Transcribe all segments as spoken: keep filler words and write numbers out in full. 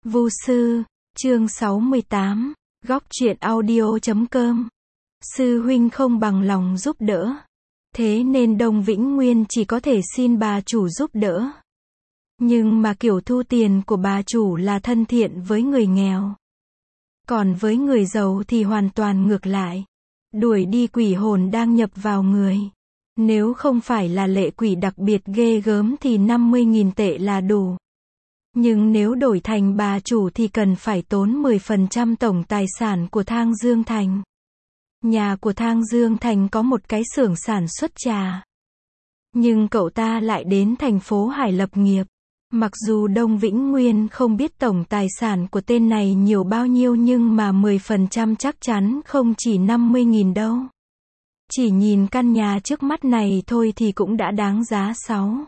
Vu sư, chương sáu mươi tám, góc truyện audio chấm com. Sư huynh không bằng lòng giúp đỡ. Thế nên Đông Vĩnh Nguyên chỉ có thể xin bà chủ giúp đỡ. Nhưng mà kiểu thu tiền của bà chủ là thân thiện với người nghèo. Còn với người giàu thì hoàn toàn ngược lại. Đuổi đi quỷ hồn đang nhập vào người. Nếu không phải là lệ quỷ đặc biệt ghê gớm thì năm mươi nghìn tệ là đủ. Nhưng nếu đổi thành bà chủ thì cần phải tốn mười phần trăm tổng tài sản của Thang Dương Thành. Nhà của Thang Dương Thành có một cái xưởng sản xuất trà. Nhưng cậu ta lại đến thành phố Hải lập nghiệp. Mặc dù Đông Vĩnh Nguyên không biết tổng tài sản của tên này nhiều bao nhiêu nhưng mà mười phần trăm chắc chắn không chỉ năm mươi nghìn đâu. Chỉ nhìn căn nhà trước mắt này thôi thì cũng đã đáng giá sáu,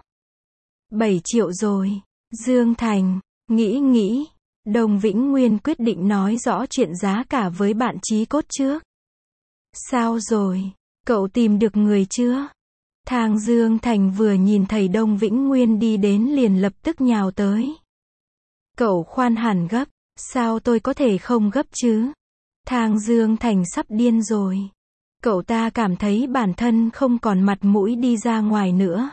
bảy triệu rồi. Dương Thành, nghĩ nghĩ, Đông Vĩnh Nguyên quyết định nói rõ chuyện giá cả với bạn chí cốt trước. Sao rồi? Cậu tìm được người chưa? Thang Dương Thành vừa nhìn thấy Đông Vĩnh Nguyên đi đến liền lập tức nhào tới. Cậu khoan hẳn gấp, sao tôi có thể không gấp chứ? Thang Dương Thành sắp điên rồi. Cậu ta cảm thấy bản thân không còn mặt mũi đi ra ngoài nữa.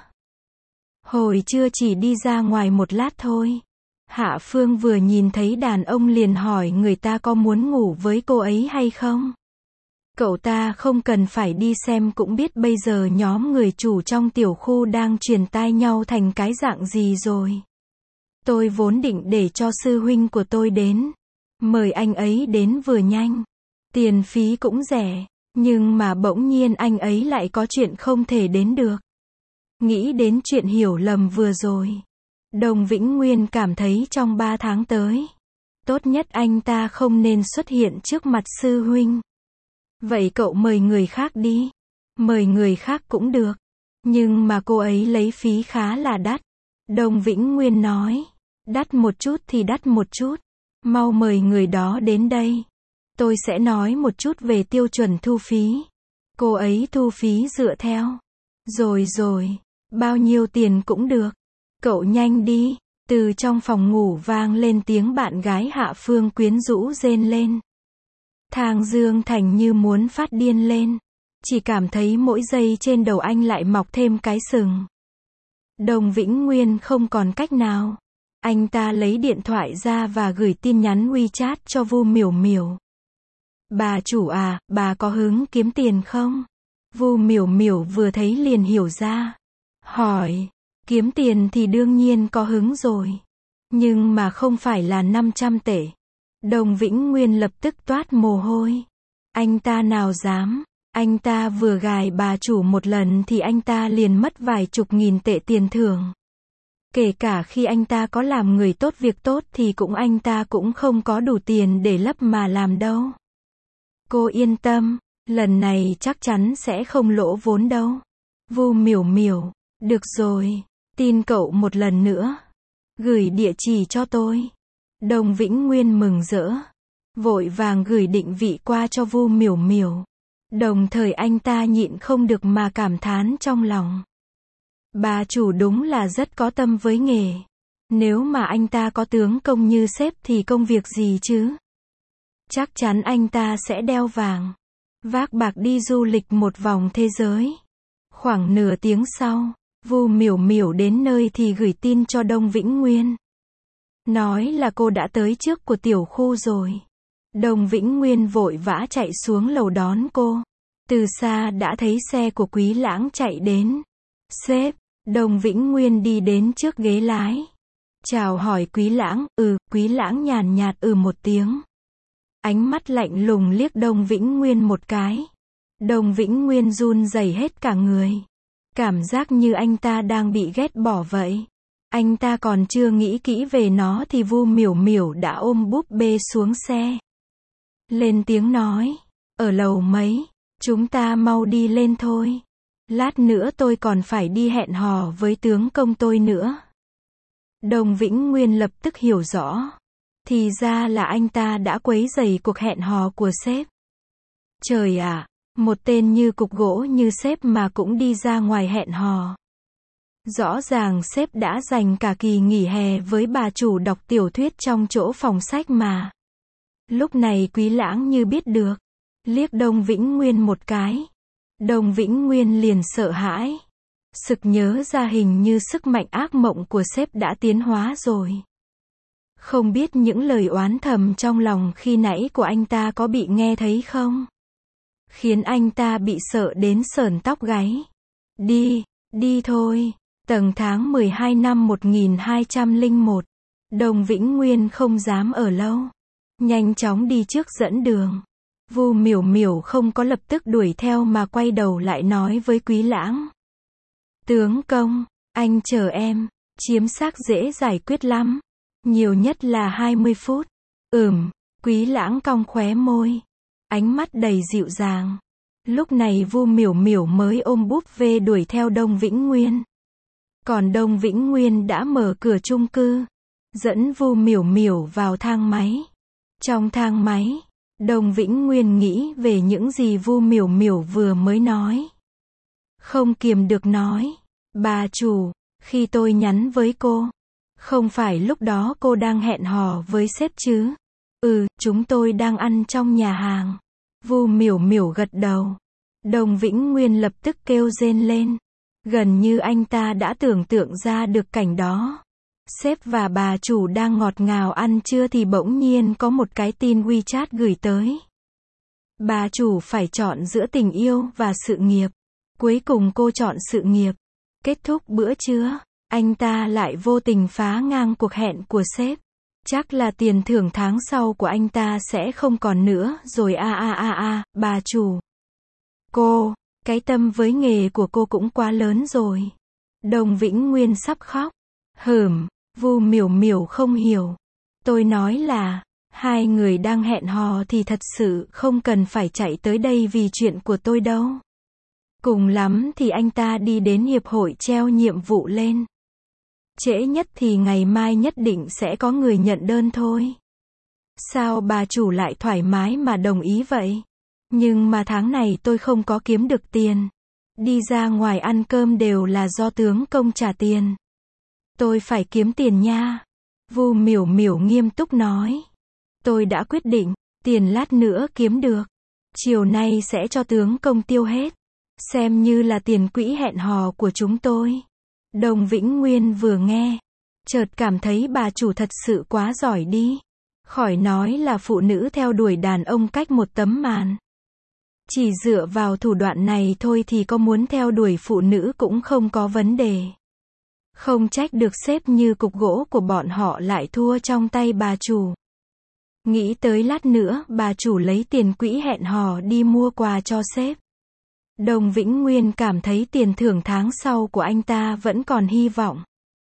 Hồi trưa chỉ đi ra ngoài một lát thôi. Hạ Phương vừa nhìn thấy đàn ông liền hỏi người ta có muốn ngủ với cô ấy hay không. Cậu ta không cần phải đi xem cũng biết bây giờ nhóm người chủ trong tiểu khu đang truyền tai nhau thành cái dạng gì rồi. Tôi vốn định để cho sư huynh của tôi đến. Mời anh ấy đến vừa nhanh. Tiền phí cũng rẻ. Nhưng mà bỗng nhiên anh ấy lại có chuyện không thể đến được. Nghĩ đến chuyện hiểu lầm vừa rồi. Đông Vĩnh Nguyên cảm thấy trong ba tháng tới. Tốt nhất anh ta không nên xuất hiện trước mặt sư huynh. Vậy cậu mời người khác đi. Mời người khác cũng được. Nhưng mà cô ấy lấy phí khá là đắt. Đông Vĩnh Nguyên nói. Đắt một chút thì đắt một chút. Mau mời người đó đến đây. Tôi sẽ nói một chút về tiêu chuẩn thu phí. Cô ấy thu phí dựa theo. Rồi rồi. Bao nhiêu tiền cũng được. Cậu nhanh đi. Từ trong phòng ngủ vang lên tiếng bạn gái Hạ Phương quyến rũ rên lên. Thang Dương Thành như muốn phát điên lên. Chỉ cảm thấy mỗi giây trên đầu anh lại mọc thêm cái sừng. Đông Vĩnh Nguyên không còn cách nào. Anh ta lấy điện thoại ra và gửi tin nhắn WeChat cho Vu Miểu Miểu. Bà chủ à, bà có hứng kiếm tiền không? Vu Miểu Miểu vừa thấy liền hiểu ra. Hỏi, kiếm tiền thì đương nhiên có hứng rồi. Nhưng mà không phải là năm trăm tệ. Đông Vĩnh Nguyên lập tức toát mồ hôi. Anh ta nào dám, anh ta vừa gài bà chủ một lần thì anh ta liền mất vài chục nghìn tệ tiền thưởng. Kể cả khi anh ta có làm người tốt việc tốt thì cũng anh ta cũng không có đủ tiền để lấp mà làm đâu. Cô yên tâm, lần này chắc chắn sẽ không lỗ vốn đâu. Vu Miểu Miểu, được rồi, tin cậu một lần nữa. Gửi địa chỉ cho tôi. Đông Vĩnh Nguyên mừng rỡ. Vội vàng gửi định vị qua cho Vu Miểu Miểu. Đồng thời anh ta nhịn không được mà cảm thán trong lòng. Bà chủ đúng là rất có tâm với nghề. Nếu mà anh ta có tướng công như sếp thì công việc gì chứ? Chắc chắn anh ta sẽ đeo vàng, vác bạc đi du lịch một vòng thế giới. Khoảng nửa tiếng sau, Vu Miểu Miểu đến nơi thì gửi tin cho Đông Vĩnh Nguyên. Nói là cô đã tới trước của tiểu khu rồi. Đông Vĩnh Nguyên vội vã chạy xuống lầu đón cô. Từ xa đã thấy xe của Quý Lãng chạy đến. Sếp, Đông Vĩnh Nguyên đi đến trước ghế lái. Chào hỏi Quý Lãng, ừ, Quý Lãng nhàn nhạt ừ một tiếng. Ánh mắt lạnh lùng liếc Đông Vĩnh Nguyên một cái. Đông Vĩnh Nguyên run rẩy hết cả người. Cảm giác như anh ta đang bị ghét bỏ vậy. Anh ta còn chưa nghĩ kỹ về nó thì Vu Miểu Miểu đã ôm búp bê xuống xe. Lên tiếng nói. Ở lầu mấy, chúng ta mau đi lên thôi. Lát nữa tôi còn phải đi hẹn hò với tướng công tôi nữa. Đông Vĩnh Nguyên lập tức hiểu rõ. Thì ra là anh ta đã quấy rầy cuộc hẹn hò của sếp. Trời ạ, một tên như cục gỗ như sếp mà cũng đi ra ngoài hẹn hò. Rõ ràng sếp đã dành cả kỳ nghỉ hè với bà chủ đọc tiểu thuyết trong chỗ phòng sách mà. Lúc này Quý Lãng như biết được, liếc Đông Vĩnh Nguyên một cái. Đông Vĩnh Nguyên liền sợ hãi. Sực nhớ ra hình như sức mạnh ác mộng của sếp đã tiến hóa rồi. Không biết những lời oán thầm trong lòng khi nãy của anh ta có bị nghe thấy không? Khiến anh ta bị sợ đến sởn tóc gáy. Đi, đi thôi. Tầng tháng mười hai năm một nghìn hai trăm lẻ một. Đông Vĩnh Nguyên không dám ở lâu. Nhanh chóng đi trước dẫn đường. Vu Miểu Miểu không có lập tức đuổi theo mà quay đầu lại nói với Quý Lãng. Tướng công, anh chờ em, chiếm xác dễ giải quyết lắm. Nhiều nhất là hai mươi phút. Ừm, Quý Lãng cong khóe môi. Ánh mắt đầy dịu dàng. Lúc này Vu Miểu Miểu mới ôm búp bê đuổi theo Đông Vĩnh Nguyên. Còn Đông Vĩnh Nguyên đã mở cửa chung cư, dẫn Vu Miểu Miểu vào thang máy. Trong thang máy, Đông Vĩnh Nguyên nghĩ về những gì Vu Miểu Miểu vừa mới nói. Không kiềm được nói, bà chủ, khi tôi nhắn với cô, không phải lúc đó cô đang hẹn hò với sếp chứ? Ừ, chúng tôi đang ăn trong nhà hàng. Vu Miểu Miểu gật đầu. Đông Vĩnh Nguyên lập tức kêu rên lên. Gần như anh ta đã tưởng tượng ra được cảnh đó. Sếp và bà chủ đang ngọt ngào ăn trưa thì bỗng nhiên có một cái tin WeChat gửi tới. Bà chủ phải chọn giữa tình yêu và sự nghiệp. Cuối cùng cô chọn sự nghiệp. Kết thúc bữa trưa, anh ta lại vô tình phá ngang cuộc hẹn của sếp. Chắc là tiền thưởng tháng sau của anh ta sẽ không còn nữa rồi a a a a, bà chủ. Cô, cái tâm với nghề của cô cũng quá lớn rồi. Đông Vĩnh Nguyên sắp khóc. Hửm, Vu Miểu Miểu không hiểu. Tôi nói là, hai người đang hẹn hò thì thật sự không cần phải chạy tới đây vì chuyện của tôi đâu. Cùng lắm thì anh ta đi đến hiệp hội treo nhiệm vụ lên. Trễ nhất thì ngày mai nhất định sẽ có người nhận đơn thôi. Sao bà chủ lại thoải mái mà đồng ý vậy? Nhưng mà tháng này tôi không có kiếm được tiền. Đi ra ngoài ăn cơm đều là do tướng công trả tiền. Tôi phải kiếm tiền nha. Vu Miểu Miểu nghiêm túc nói. Tôi đã quyết định, tiền lát nữa kiếm được. Chiều nay sẽ cho tướng công tiêu hết. Xem như là tiền quỹ hẹn hò của chúng tôi. Đông Vĩnh Nguyên vừa nghe, chợt cảm thấy bà chủ thật sự quá giỏi đi. Khỏi nói là phụ nữ theo đuổi đàn ông cách một tấm màn. Chỉ dựa vào thủ đoạn này thôi thì có muốn theo đuổi phụ nữ cũng không có vấn đề. Không trách được sếp như cục gỗ của bọn họ lại thua trong tay bà chủ. Nghĩ tới lát nữa bà chủ lấy tiền quỹ hẹn hò đi mua quà cho sếp. Đông Vĩnh Nguyên cảm thấy tiền thưởng tháng sau của anh ta vẫn còn hy vọng.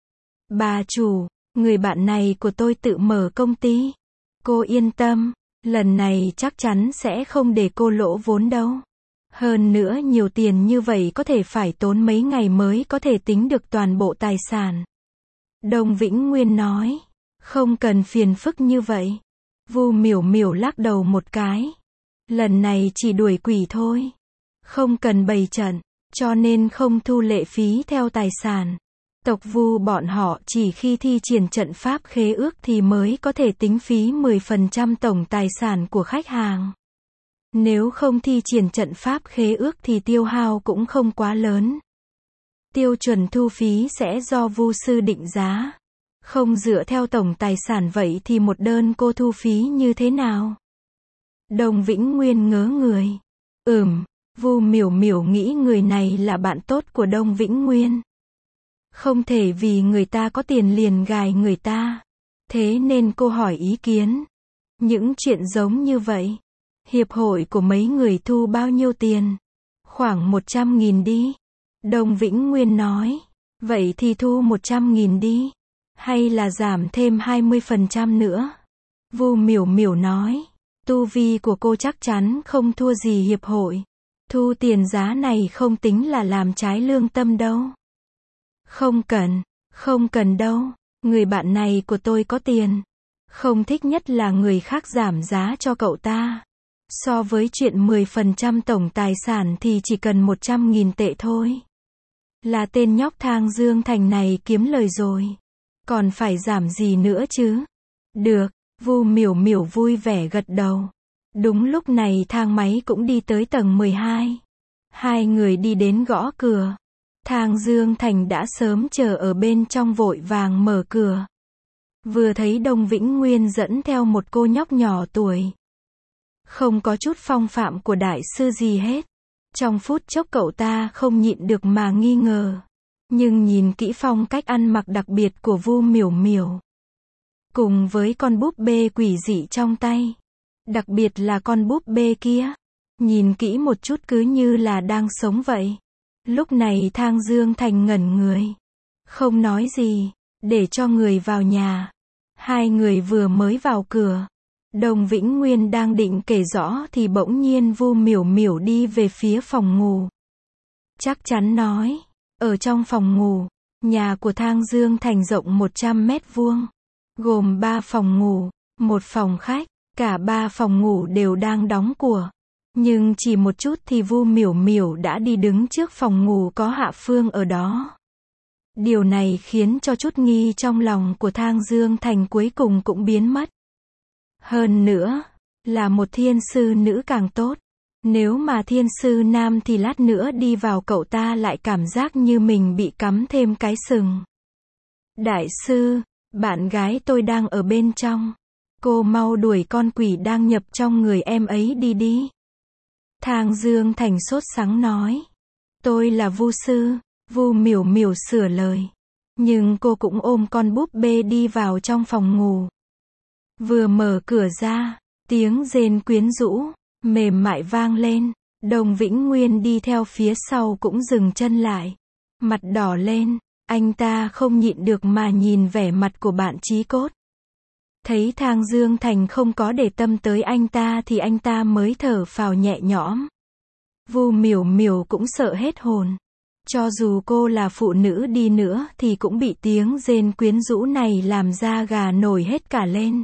Bà chủ, người bạn này của tôi tự mở công ty. Cô yên tâm, lần này chắc chắn sẽ không để cô lỗ vốn đâu. Hơn nữa nhiều tiền như vậy có thể phải tốn mấy ngày mới có thể tính được toàn bộ tài sản. Đông Vĩnh Nguyên nói, không cần phiền phức như vậy. Vu Miểu Miểu lắc đầu một cái. Lần này chỉ đuổi quỷ thôi. Không cần bày trận, cho nên không thu lệ phí theo tài sản. Tộc Vu bọn họ chỉ khi thi triển trận pháp khế ước thì mới có thể tính phí mười phần trăm tổng tài sản của khách hàng. Nếu không thi triển trận pháp khế ước thì tiêu hao cũng không quá lớn. Tiêu chuẩn thu phí sẽ do Vu sư định giá. Không dựa theo tổng tài sản vậy thì một đơn cô thu phí như thế nào? Đông Vĩnh Nguyên ngớ người. Ừm, Vu Miểu Miểu nghĩ người này là bạn tốt của Đông Vĩnh Nguyên. Không thể vì người ta có tiền liền gài người ta. Thế nên cô hỏi ý kiến. Những chuyện giống như vậy. Hiệp hội của mấy người thu bao nhiêu tiền? Khoảng một trăm nghìn đi. Đông Vĩnh Nguyên nói. Vậy thì thu một trăm nghìn đi. Hay là giảm thêm hai mươi phần trăm nữa? Vu Miểu Miểu nói. Tu vi của cô chắc chắn không thua gì hiệp hội. Thu tiền giá này không tính là làm trái lương tâm đâu. Không cần, không cần đâu. Người bạn này của tôi có tiền. Không thích nhất là người khác giảm giá cho cậu ta. So với chuyện mười phần trăm tổng tài sản thì chỉ cần một trăm nghìn tệ thôi. Là tên nhóc Thang Dương Thành này kiếm lời rồi. Còn phải giảm gì nữa chứ? Được, Vu Miểu Miểu vui vẻ gật đầu. Đúng lúc này thang máy cũng đi tới tầng mười hai. Hai người đi đến gõ cửa. Thang Dương Thành đã sớm chờ ở bên trong vội vàng mở cửa. Vừa thấy Đông Vĩnh Nguyên dẫn theo một cô nhóc nhỏ tuổi. Không có chút phong phạm của đại sư gì hết. Trong phút chốc cậu ta không nhịn được mà nghi ngờ. Nhưng nhìn kỹ phong cách ăn mặc đặc biệt của Vu Miểu Miểu. Cùng với con búp bê quỷ dị trong tay. Đặc biệt là con búp bê kia. Nhìn kỹ một chút cứ như là đang sống vậy. Lúc này Thang Dương Thành ngẩn người. Không nói gì. Để cho người vào nhà. Hai người vừa mới vào cửa. Đồng Vĩnh Nguyên đang định kể rõ thì bỗng nhiên Vu Miểu Miểu đi về phía phòng ngủ. Chắc chắn nói. Ở trong phòng ngủ. Nhà của Thang Dương Thành rộng một trăm mét vuông. Gồm ba phòng ngủ. Một phòng khách. Cả ba phòng ngủ đều đang đóng của. Nhưng chỉ một chút thì Vu Miểu Miểu đã đi đứng trước phòng ngủ có Hạ Phương ở đó. Điều này khiến cho chút nghi trong lòng của Thang Dương Thành cuối cùng cũng biến mất. Hơn nữa, là một thiên sư nữ càng tốt. Nếu mà thiên sư nam thì lát nữa đi vào cậu ta lại cảm giác như mình bị cắm thêm cái sừng. Đại sư, bạn gái tôi đang ở bên trong. Cô mau đuổi con quỷ đang nhập trong người em ấy đi đi. Thang Dương Thành sốt sắng nói. Tôi là Vu sư. Vu Miểu Miểu sửa lời. Nhưng cô cũng ôm con búp bê đi vào trong phòng ngủ. Vừa mở cửa ra, tiếng rên quyến rũ, mềm mại vang lên. Đồng Vĩnh Nguyên đi theo phía sau cũng dừng chân lại. Mặt đỏ lên, anh ta không nhịn được mà nhìn vẻ mặt của bạn chí cốt. Thấy Thang Dương Thành không có để tâm tới anh ta thì anh ta mới thở phào nhẹ nhõm. Vu Miểu Miểu cũng sợ hết hồn. Cho dù cô là phụ nữ đi nữa thì cũng bị tiếng rên quyến rũ này làm da gà nổi hết cả lên.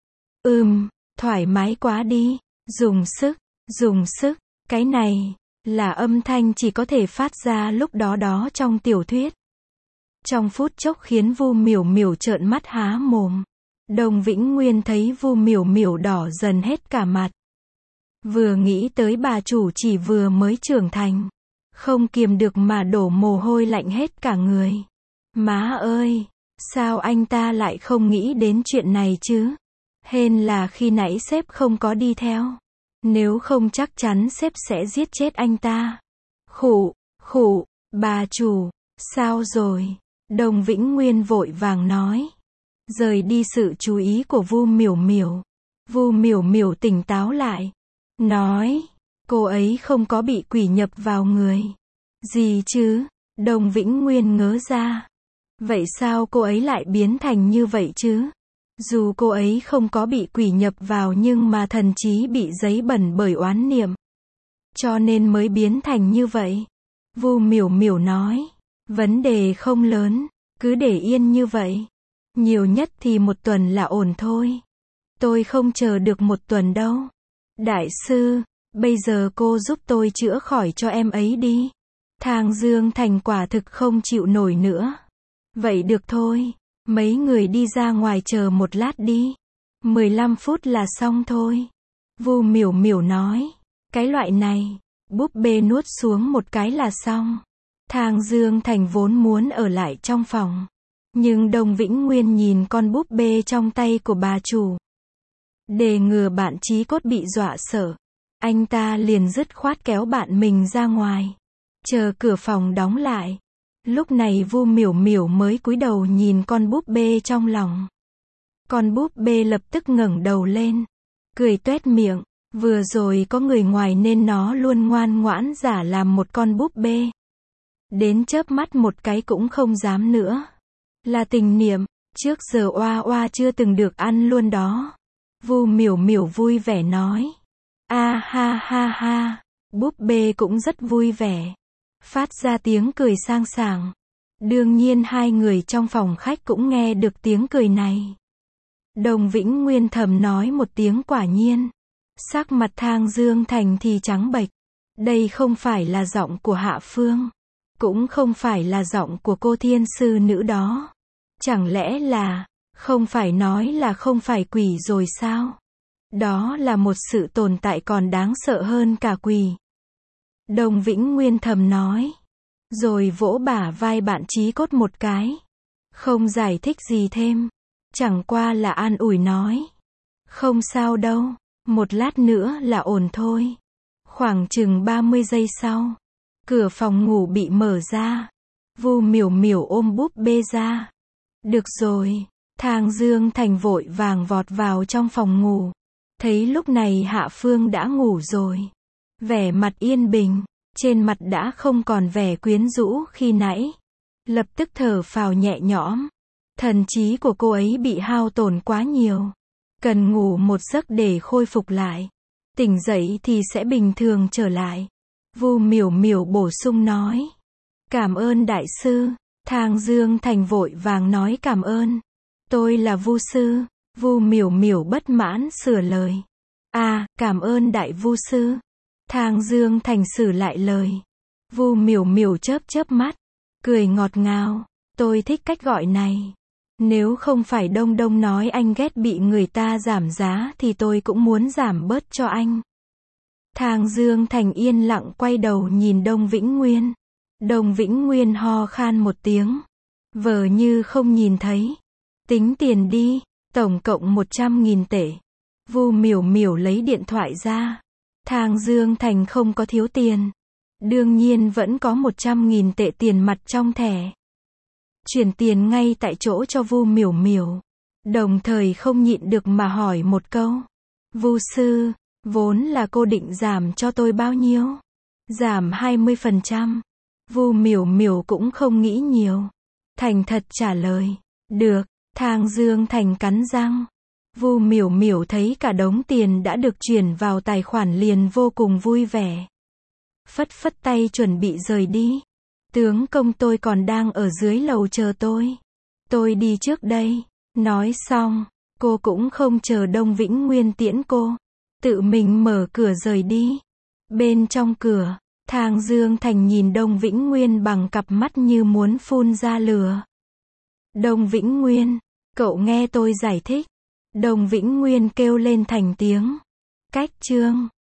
Ừm, thoải mái quá đi, dùng sức, dùng sức, cái này, là âm thanh chỉ có thể phát ra lúc đó đó trong tiểu thuyết. Trong phút chốc khiến Vu Miểu Miểu trợn mắt há mồm. Đồng Vĩnh Nguyên thấy Vu Miểu Miểu đỏ dần hết cả mặt. Vừa nghĩ tới bà chủ chỉ vừa mới trưởng thành. Không kiềm được mà đổ mồ hôi lạnh hết cả người. Má ơi, sao anh ta lại không nghĩ đến chuyện này chứ? Hên là khi nãy sếp không có đi theo. Nếu không chắc chắn sếp sẽ giết chết anh ta. Khụ, khụ, bà chủ, sao rồi? Đồng Vĩnh Nguyên vội vàng nói. Rời đi sự chú ý của Vu Miểu Miểu. Vu Miểu Miểu tỉnh táo lại. Nói, cô ấy không có bị quỷ nhập vào người. Gì chứ? Đồng Vĩnh Nguyên ngớ ra. Vậy sao cô ấy lại biến thành như vậy chứ? Dù cô ấy không có bị quỷ nhập vào nhưng mà thần trí bị giấy bẩn bởi oán niệm. Cho nên mới biến thành như vậy. Vu Miểu Miểu nói. Vấn đề không lớn, cứ để yên như vậy. Nhiều nhất thì một tuần là ổn thôi. Tôi không chờ được một tuần đâu. Đại sư, bây giờ cô giúp tôi chữa khỏi cho em ấy đi. Thang Dương Thành quả thực không chịu nổi nữa. Vậy được thôi, mấy người đi ra ngoài chờ một lát đi. mười lăm phút là xong thôi. Vu Miểu Miểu nói. Cái loại này, búp bê nuốt xuống một cái là xong. Thang Dương Thành vốn muốn ở lại trong phòng. Nhưng Đồng Vĩnh Nguyên nhìn con búp bê trong tay của bà chủ. Để ngừa bạn chí cốt bị dọa sợ. Anh ta liền dứt khoát kéo bạn mình ra ngoài. Chờ cửa phòng đóng lại. Lúc này Vu Miểu Miểu mới cúi đầu nhìn con búp bê trong lòng. Con búp bê lập tức ngẩng đầu lên. Cười tuét miệng. Vừa rồi có người ngoài nên nó luôn ngoan ngoãn giả làm một con búp bê. Đến chớp mắt một cái cũng không dám nữa. Là tình niệm, trước giờ oa oa chưa từng được ăn luôn đó. Vu Miểu Miểu vui vẻ nói. A ha ha ha, búp bê cũng rất vui vẻ. Phát ra tiếng cười sang sảng. Đương nhiên hai người trong phòng khách cũng nghe được tiếng cười này. Đồng Vĩnh Nguyên thầm nói một tiếng quả nhiên. Sắc mặt Thang Dương Thành thì trắng bệch. Đây không phải là giọng của Hạ Phương. Cũng không phải là giọng của cô thiên sư nữ đó. Chẳng lẽ là, không phải nói là không phải quỷ rồi sao? Đó là một sự tồn tại còn đáng sợ hơn cả quỷ. Đồng Vĩnh Nguyên thầm nói. Rồi vỗ bả vai bạn Chí Cốt một cái. Không giải thích gì thêm. Chẳng qua là an ủi nói. Không sao đâu, một lát nữa là ổn thôi. Khoảng chừng ba mươi giây sau, cửa phòng ngủ bị mở ra. Vu Miểu Miểu ôm búp bê ra. Được rồi, Thang Dương Thành vội vàng vọt vào trong phòng ngủ. Thấy lúc này Hạ Phương đã ngủ rồi. Vẻ mặt yên bình, trên mặt đã không còn vẻ quyến rũ khi nãy. Lập tức thở phào nhẹ nhõm. Thần trí của cô ấy bị hao tổn quá nhiều. Cần ngủ một giấc để khôi phục lại. Tỉnh dậy thì sẽ bình thường trở lại. Vu Miểu Miểu bổ sung nói. Cảm ơn đại sư. Thang Dương Thành vội vàng nói cảm ơn. Tôi là Vu sư. Vu Miểu Miểu bất mãn sửa lời. À, cảm ơn đại Vu sư. Thang Dương Thành sửa lại lời. Vu Miểu Miểu chớp chớp mắt, cười ngọt ngào. Tôi thích cách gọi này. Nếu không phải Đông Đông nói anh ghét bị người ta giảm giá thì tôi cũng muốn giảm bớt cho anh. Thang Dương Thành yên lặng quay đầu nhìn Đông Vĩnh Nguyên. Đông Vĩnh Nguyên ho khan một tiếng. Vờ như không nhìn thấy. Tính tiền đi, tổng cộng một trăm nghìn tệ. Vu Miểu Miểu lấy điện thoại ra. Thang Dương Thành không có thiếu tiền. Đương nhiên vẫn có một trăm nghìn tệ tiền mặt trong thẻ. Chuyển tiền ngay tại chỗ cho Vu Miểu Miểu. Đồng thời không nhịn được mà hỏi một câu. Vu sư, vốn là cô định giảm cho tôi bao nhiêu? Giảm hai mươi phần trăm. Vu Miểu Miểu cũng không nghĩ nhiều. Thành thật trả lời. Được. Thang Dương Thành cắn răng. Vu Miểu Miểu thấy cả đống tiền đã được chuyển vào tài khoản liền vô cùng vui vẻ. Phất phất tay chuẩn bị rời đi. Tướng công tôi còn đang ở dưới lầu chờ tôi. Tôi đi trước đây. Nói xong, cô cũng không chờ Đông Vĩnh Nguyên tiễn cô. Tự mình mở cửa rời đi. Bên trong cửa, Thang Dương Thành nhìn Đông Vĩnh Nguyên bằng cặp mắt như muốn phun ra lửa. Đông Vĩnh Nguyên, cậu nghe tôi giải thích. Đông Vĩnh Nguyên kêu lên thành tiếng. Cách chương